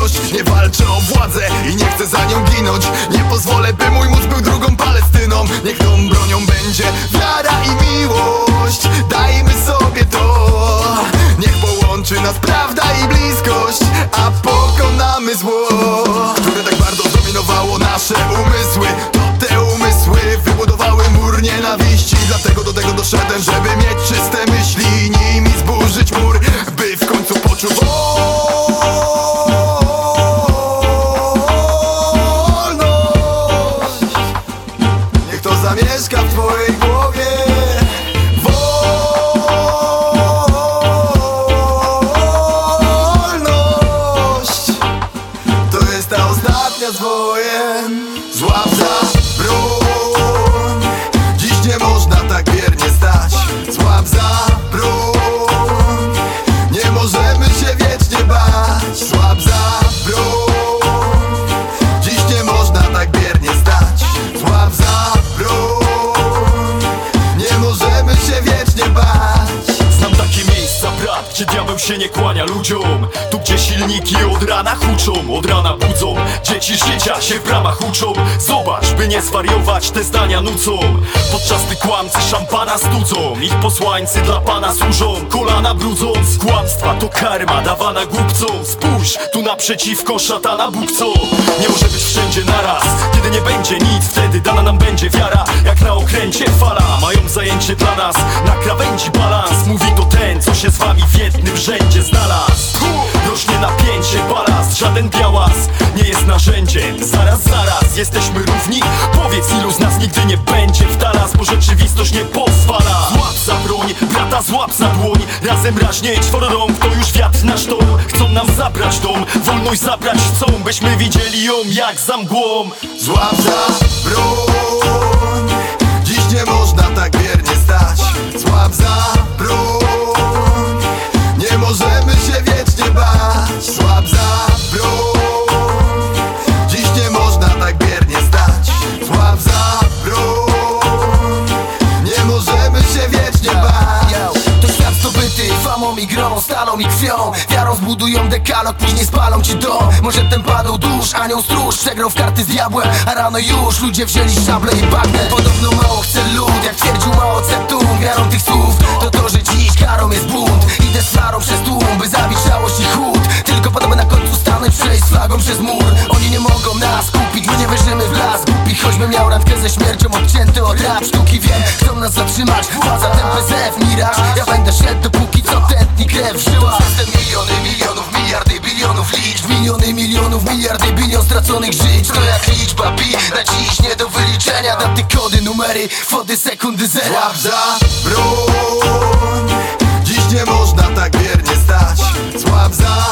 bliskość. Nie walczę o władzę i nie chcę za nią ginąć. Nie pozwolę, by mój mózg był drugą Palestyną. Niech tą bronią będzie wiara i miłość. Dajmy sobie to. Niech połączy nas prawda i bliskość, a pokonamy zło, które tak bardzo zdominowało nasze umysły. To te umysły wybudowały mur nienawiści. Dlatego do tego doszedłem, żeby mieć czyste myśli i nimi zburzyć mur, by w końcu poczuć wolność. Niech to zamieszka w twojej głowie. Wolność to jest ta ostatnia z wojen. Złap za broń, dziś nie można tak wiernie stać. Złap za broń, nie możemy się wiecznie bać. Złap za broń, dziś nie można tak wiernie stać. Złap za broń, nie możemy się wiecznie bać. Znam takie miejsca, brat, gdzie diabeł się nie kłania ludziom. Tu gdzie silniki od rana huczą, od rana budzą. Dzieci życia się w bramach uczą. Zobacz, by nie zwariować, te zdania nucą. Podczas gdy kłamcy szampana studzą. Ich posłańcy dla Pana służą, kolana brudząc. Kłamstwa to karma dawana głupcom. Spójrz, tu naprzeciwko szatana Bóg co. Nie może być wszędzie naraz. Kiedy nie będzie nic, wtedy dana nam będzie wiara. Jak na okręcie fala, mają zajęcie dla nas. Na krawędzi balans, mówi to ten, co się z wami w jednym rzędzie znalazł. Rośnie napięcie, balast, żaden białas nie jest narzędziem. Zaraz, jesteśmy równi? Powiedz, ilu z nas nigdy nie będzie w taras, bo rzeczywistość nie pozwala. Złap za broń, brata złap za dłoń. Razem raźniej czworo rąk, to już wiatr nasz dom. Chcą nam zabrać dom, wolność zabrać chcą, byśmy widzieli ją jak za mgłą. Złap za broń, dziś nie można tak wiernie stać. Złap za broń, nie możemy się wiecznie bać. Złap za broń, dziś nie można tak wiernie stać. Złap za broń, nie możemy się wiecznie bać. To świat zdobyty famą i grą, stalą i krwią. Wiarą zbudują dekalog, później spalą ci dom. Może ten padł dusz, anioł stróż przegrał w karty z diabłem, a rano już ludzie wzięli szable i bagnie. Podobno mało chce lud, jak twierdził Mao Tse-tung. Wiarą tych słów to, że dziś karą jest bunt. Idę z flarą przez tłum, by zabić żałość i chłód. Tylko po to, by na końcu stanąć, przejść z flagą przez mur. Oni nie mogą nas kupić, my nie wierzymy w las głupi. Choćbym miał randkę ze śmiercią, odcięty od rap sztuki, wiem, chcą nas zatrzymać. Władza, ten PZF, miraż. Ja będę szedł dopóki co tętni krew w żyłach. Przez te miliony, milionów, miliardy, bilionów liczb. Miliony, milionów, miliardy, bilion straconych żyć. To jak liczba pi, na dziś nie do wyliczenia. Daty, kody, numery, fody, sekundy, zera. Złap za broń, dziś nie można tak wiernie stać. Złap za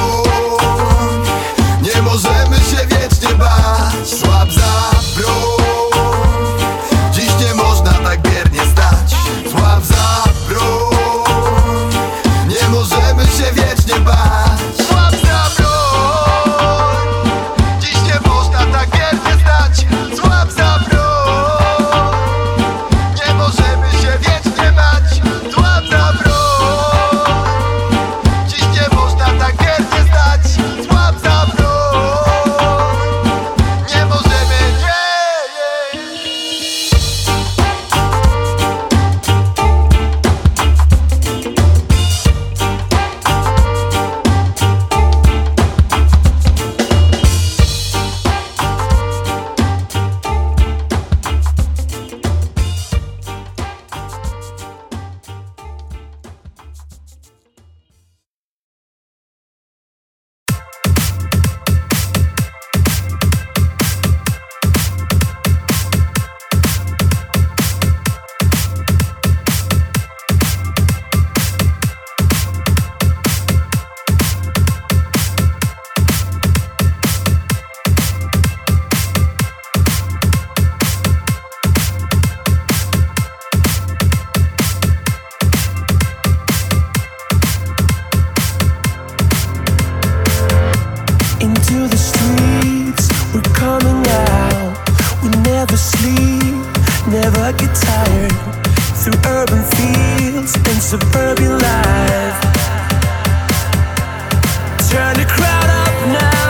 broń, nie możemy się wiecznie bać. Złap za broń, dziś nie można tak wiernie stać. Złap za broń, nie możemy się wiecznie bać. Złap za broń, dziś nie można tak wiernie stać. Złap za broń, nie możemy się wiecznie bać. Złap za broń, dziś nie można tak wiernie stać. Złap za broń, nie możemy, nie. Into the streets, we're coming out. We never sleep, never get tired. Through urban fields and suburban life. Turn the crowd up now.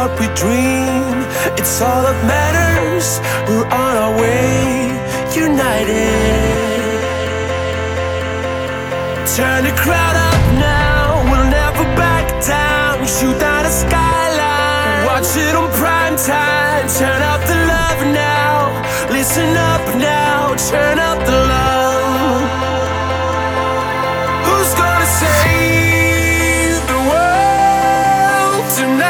what we dream. It's all that matters. We're on our way, united. Turn the crowd up now, we'll never back down. Shoot down the skyline, watch it on prime time. Turn up the love now, listen up now, turn up the love. Who's gonna save the world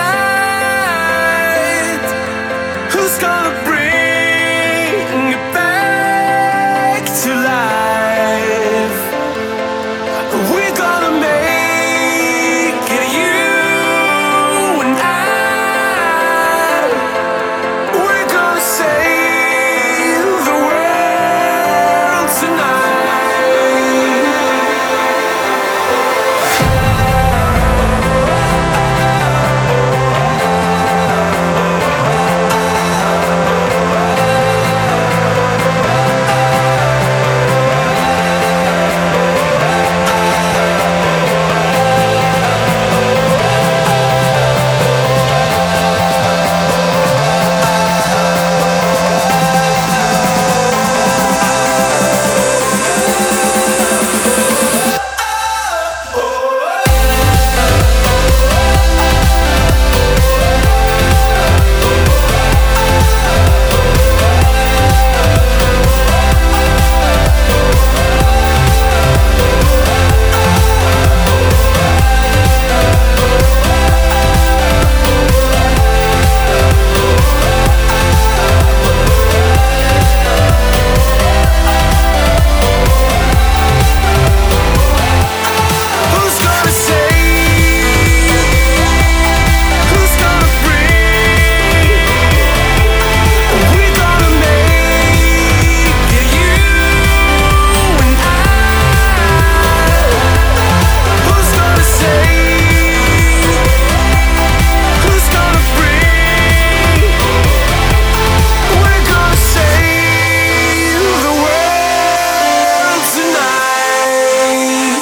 tonight? Who's gonna bring it back to life? We're gonna make it, you and I. We're gonna save the world tonight. Who's gonna save? Who's gonna bring? We're gonna make it, you and I. Who's gonna save? Who's gonna bring? We're gonna save the world tonight.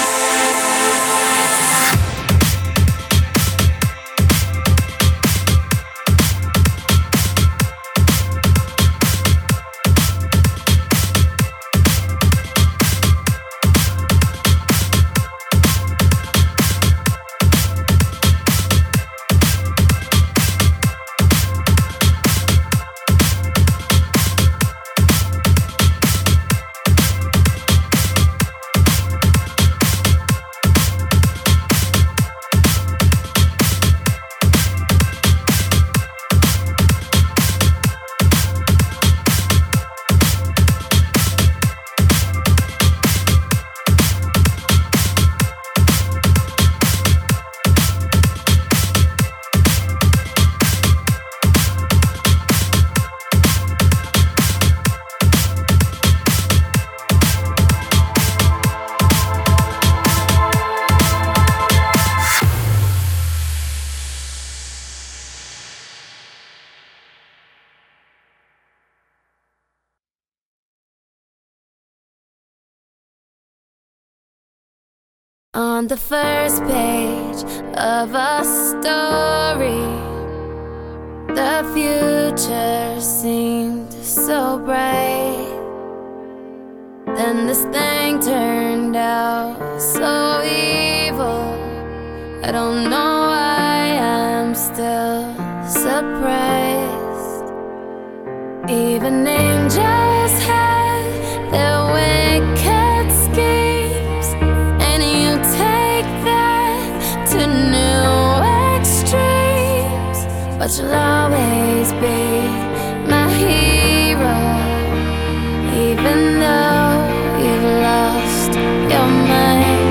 On the first page of a story, the future seemed so bright. Then this thing turned out so evil. I don't know why I'm still surprised. Even angels have their wicked schemes, and you take that to new extremes. But you'll always be my hero, even though you've lost your mind.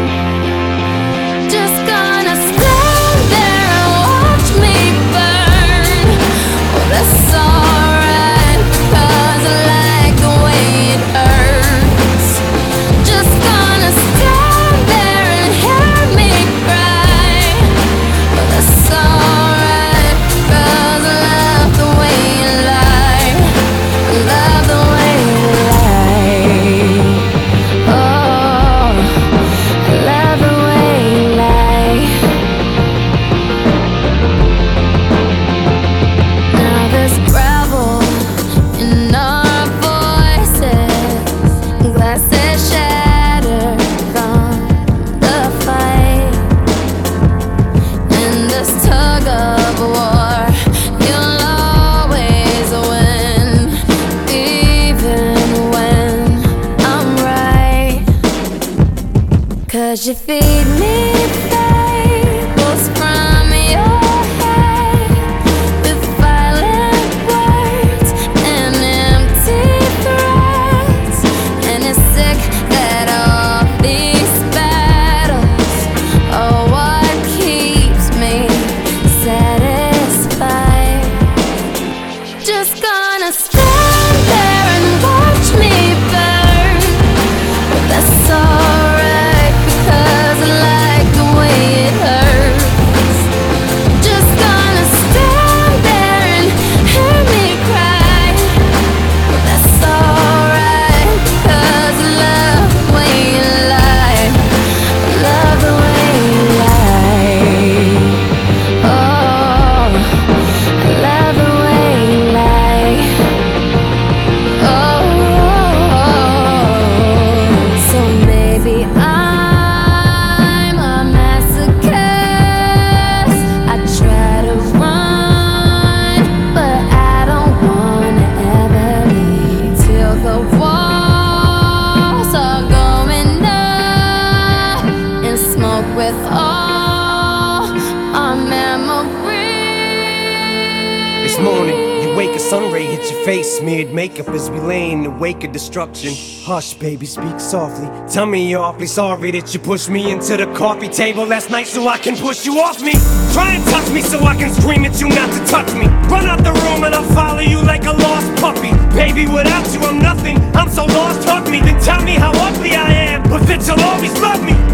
Just gonna stand there and watch me burn. Well, that's alright, 'cause I like the way it hurts. Just gonna stand there and hear me cry. Well, that's alright, 'cause I love the way it feed me fables from your head with violent words and empty threats. And it's sick that all these battles are what keeps me satisfied. Just gonna stand there and watch me burn. But that's alright because I like the way it hurts. Just gonna stand there and hear me cry. But that's alright because I love the way you lie. I love the way you lie. Oh, I love the way you lie. Oh, so maybe I'm a masochist. I try to run, but I don't wanna ever leave till the walls are going up and smoke with all our memories. This morning, you wake, a sun ray hits your face, smeared makeup as we lay in the wake of destruction. Hush, baby, speak softly. Tell me you're awfully sorry that you pushed me into the coffee table last night so I can push you off me. Try and touch me so I can scream at you not to touch me. Run out the room and I'll follow you like a lost puppy. Baby, without you I'm nothing, I'm so lost, hug me. Then tell me how ugly I am, but that you'll always love me.